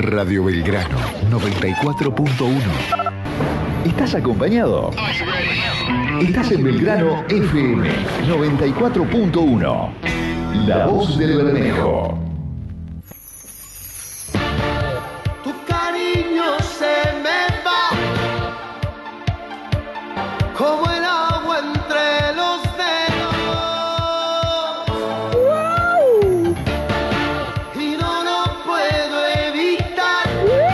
Radio Belgrano 94.1. ¿Estás acompañado? Estás en Belgrano FM 94.1. La voz del Bermejo. Tu cariño se me va como el agua entre los dedos. ¡Wow! Y no lo puedo evitar,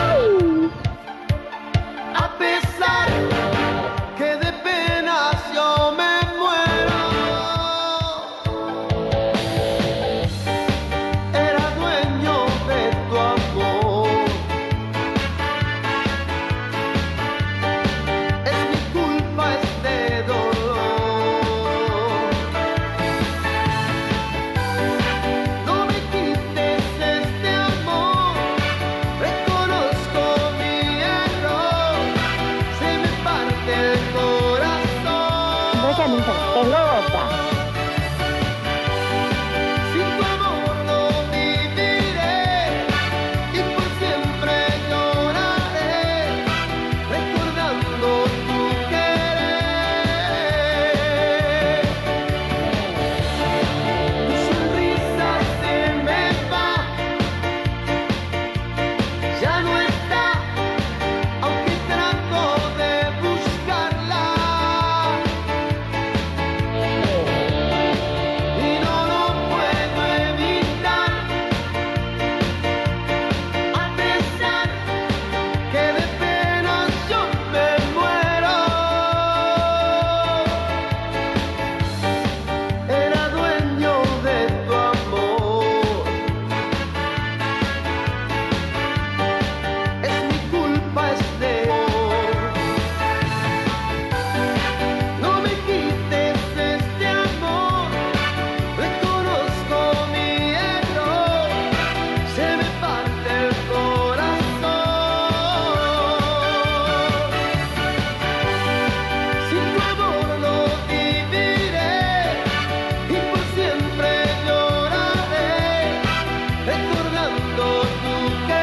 a pesar que de penas yo me muero. Era dueño de tu amor. Es mi culpa este dolor. No me quites este amor. Reconozco mi error. Se me parte el corazón. Tengo otra. Sin tu amor no viviré y por siempre lloraré recordando tu querer. Tu sonrisa se me va, ya no está, aunque trato de buscarla. Y no lo puedo evitar, a pesar que de penas yo me muero. Era dueño de tu amor. Es mi culpa este amor. No me quites este amor. Reconozco mi error. Se me parte el corazón. Sin tu amor no viviré y por siempre lloraré recordando tu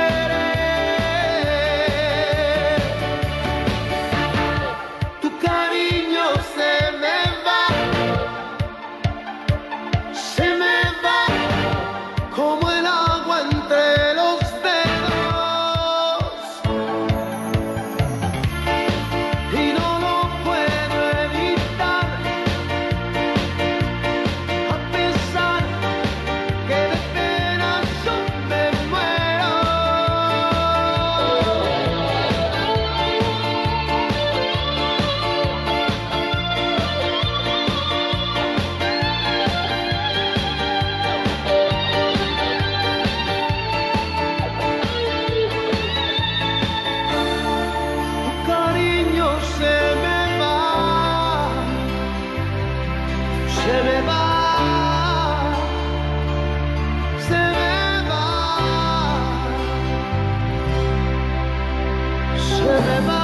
querer. Tu cariño se me va como el agua entre los dedos. Y no lo puedo evitar, a pesar que de penas yo me muero. Tu cariño se me va, se me va, se me va, se me va.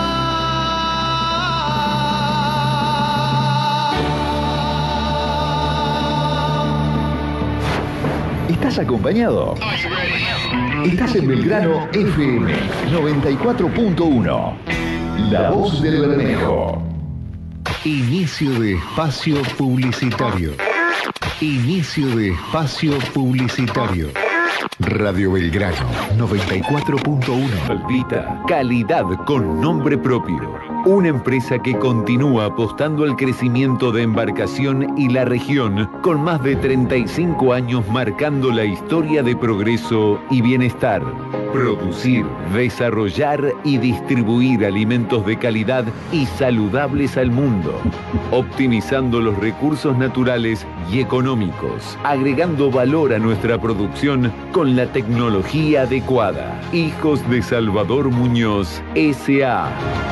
¿Estás acompañado? Estás en Belgrano FM 94.1. La voz del Bermejo. Inicio de espacio publicitario. Inicio de espacio publicitario. Radio Belgrano 94.1. Palpita, calidad con nombre propio. Una empresa que continúa apostando al crecimiento de embarcación y la región con más de 35 años marcando la historia de progreso y bienestar. Producir, desarrollar y distribuir alimentos de calidad y saludables al mundo. Optimizando los recursos naturales y económicos, agregando valor a nuestra producción con la tecnología adecuada. Hijos de Salvador Muñoz, S.A.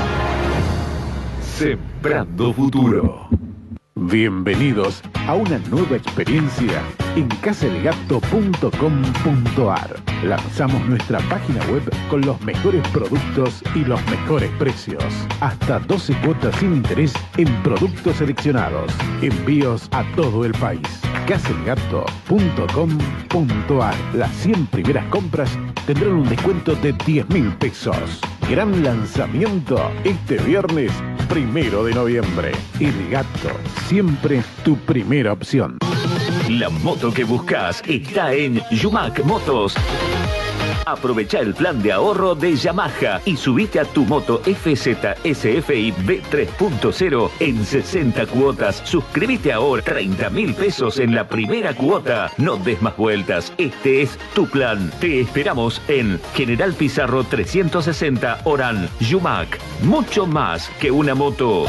Sembrando futuro. Bienvenidos a una nueva experiencia en casaelgato.com.ar. Lanzamos nuestra página web con los mejores productos y los mejores precios. Hasta 12 cuotas sin interés en productos seleccionados. Envíos a todo el país. casaelgato.com.ar. Las 100 primeras compras tendrán un descuento de 10.000 pesos. Gran lanzamiento este viernes 1 de noviembre. El Gato, siempre tu primera opción. La moto que buscas está en Yumac Motos. Aprovecha el plan de ahorro de Yamaha y subite a tu moto FZ SFI B3.0 en 60 cuotas. Suscríbete ahora, 30.000 pesos en la primera cuota. No des más vueltas, este es tu plan. Te esperamos en General Pizarro 360 Orán, Yumac. Mucho más que una moto.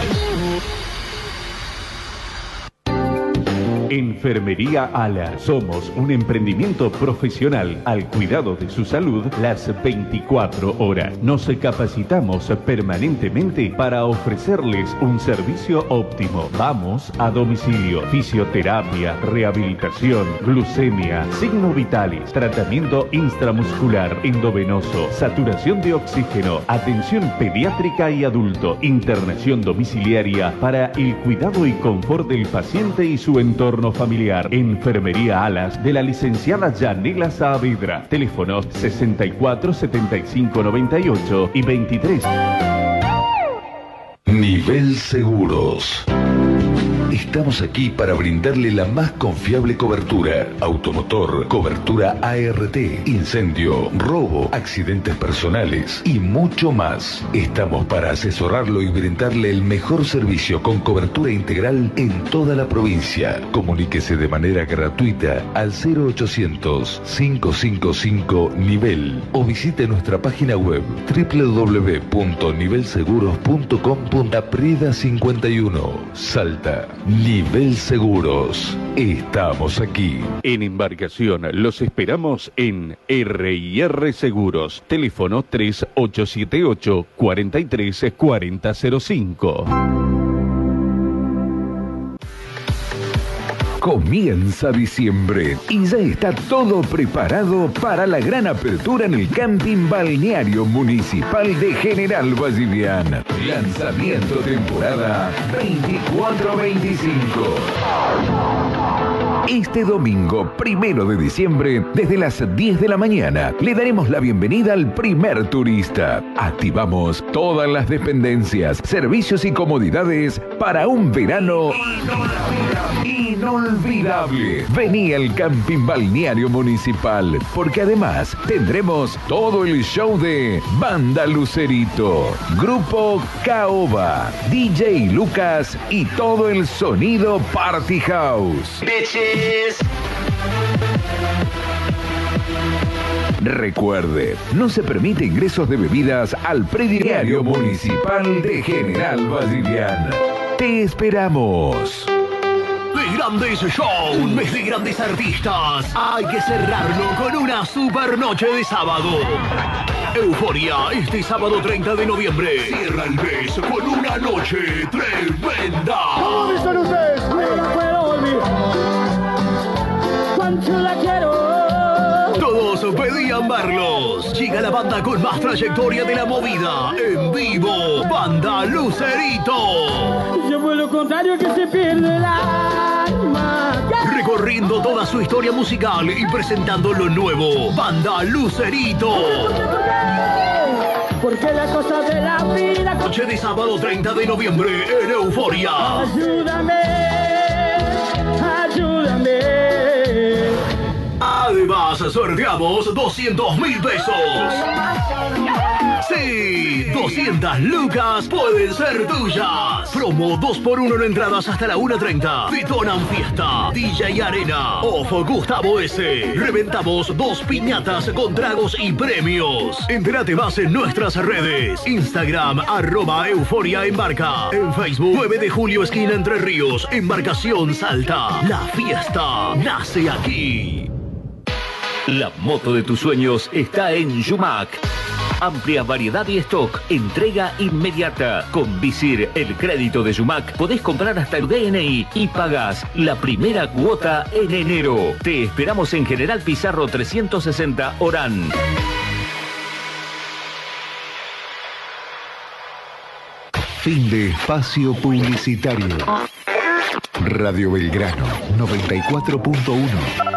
Enfermería Ala. Somos un emprendimiento profesional al cuidado de su salud las 24 horas. Nos capacitamos permanentemente para ofrecerles un servicio óptimo. Vamos a domicilio. Fisioterapia, rehabilitación, glucemia, signos vitales, tratamiento intramuscular, endovenoso, saturación de oxígeno, atención pediátrica y adulto, internación domiciliaria para el cuidado y confort del paciente y su entorno familiar. Enfermería Alas de la licenciada Yanela Saavedra. Teléfonos 64 75 98 y 23. Nivel Seguros. Estamos aquí para brindarle la más confiable cobertura. Automotor, cobertura ART, incendio, robo, accidentes personales y mucho más. Estamos para asesorarlo y brindarle el mejor servicio con cobertura integral en toda la provincia. Comuníquese de manera gratuita al 0800-555-NIVEL o visite nuestra página web www.nivelseguros.com.Prida 51, Salta. Nivel Seguros. Estamos aquí. En embarcación los esperamos en R&R Seguros. Teléfono 3878 43 4005. Comienza diciembre y ya está todo preparado para la gran apertura en el Camping Balneario Municipal de General Vallivian. Lanzamiento temporada 24-25. Este domingo, 1 de diciembre, desde las 10 de la mañana, le daremos la bienvenida al primer turista. Activamos todas las dependencias, servicios y comodidades para un verano inolvidable. Vení al Camping Balneario Municipal, porque además tendremos todo el show de Banda Lucerito, Grupo Caoba, DJ Lucas y todo el sonido Party House. Recuerde, no se permite ingresos de bebidas al prediario municipal de General Vallivian. Te esperamos. De grandes shows, un mes de grandes artistas. Hay que cerrarlo con una super noche de sábado. Euforia, este sábado 30 de noviembre. Cierra el mes con una noche tremenda. ¿Cómo dicen ustedes? No la puedo olvidar. Cuánto la quiero. Todos pedían verlos. Llega la banda con más trayectoria de la movida. En vivo, Banda Lucerito. Yo fue lo contrario que se pierde el alma. Recorriendo toda su historia musical y presentando lo nuevo, Banda Lucerito. Porque la cosa de la vida. Noche de sábado 30 de noviembre en Euforia. Ayúdame, ayúdame. Además, sorteamos 200.000 pesos. Sí, 200 lucas pueden ser tuyas. Promo 2x1 en entradas hasta la 1:30. Detonan Fiesta, DJ Arena, Off Gustavo S. Reventamos 2 piñatas con tragos y premios. Entérate más en nuestras redes. Instagram, @Euforia Embarca. En Facebook, 9 de julio, esquina Entre Ríos. Embarcación Salta. La fiesta nace aquí. La moto de tus sueños está en Yumac. Amplia variedad y stock, entrega inmediata. Con Visir, el crédito de Yumac, podés comprar hasta el DNI y pagás la primera cuota en enero. Te esperamos en General Pizarro 360 Orán. Fin de espacio publicitario. Radio Belgrano 94.1.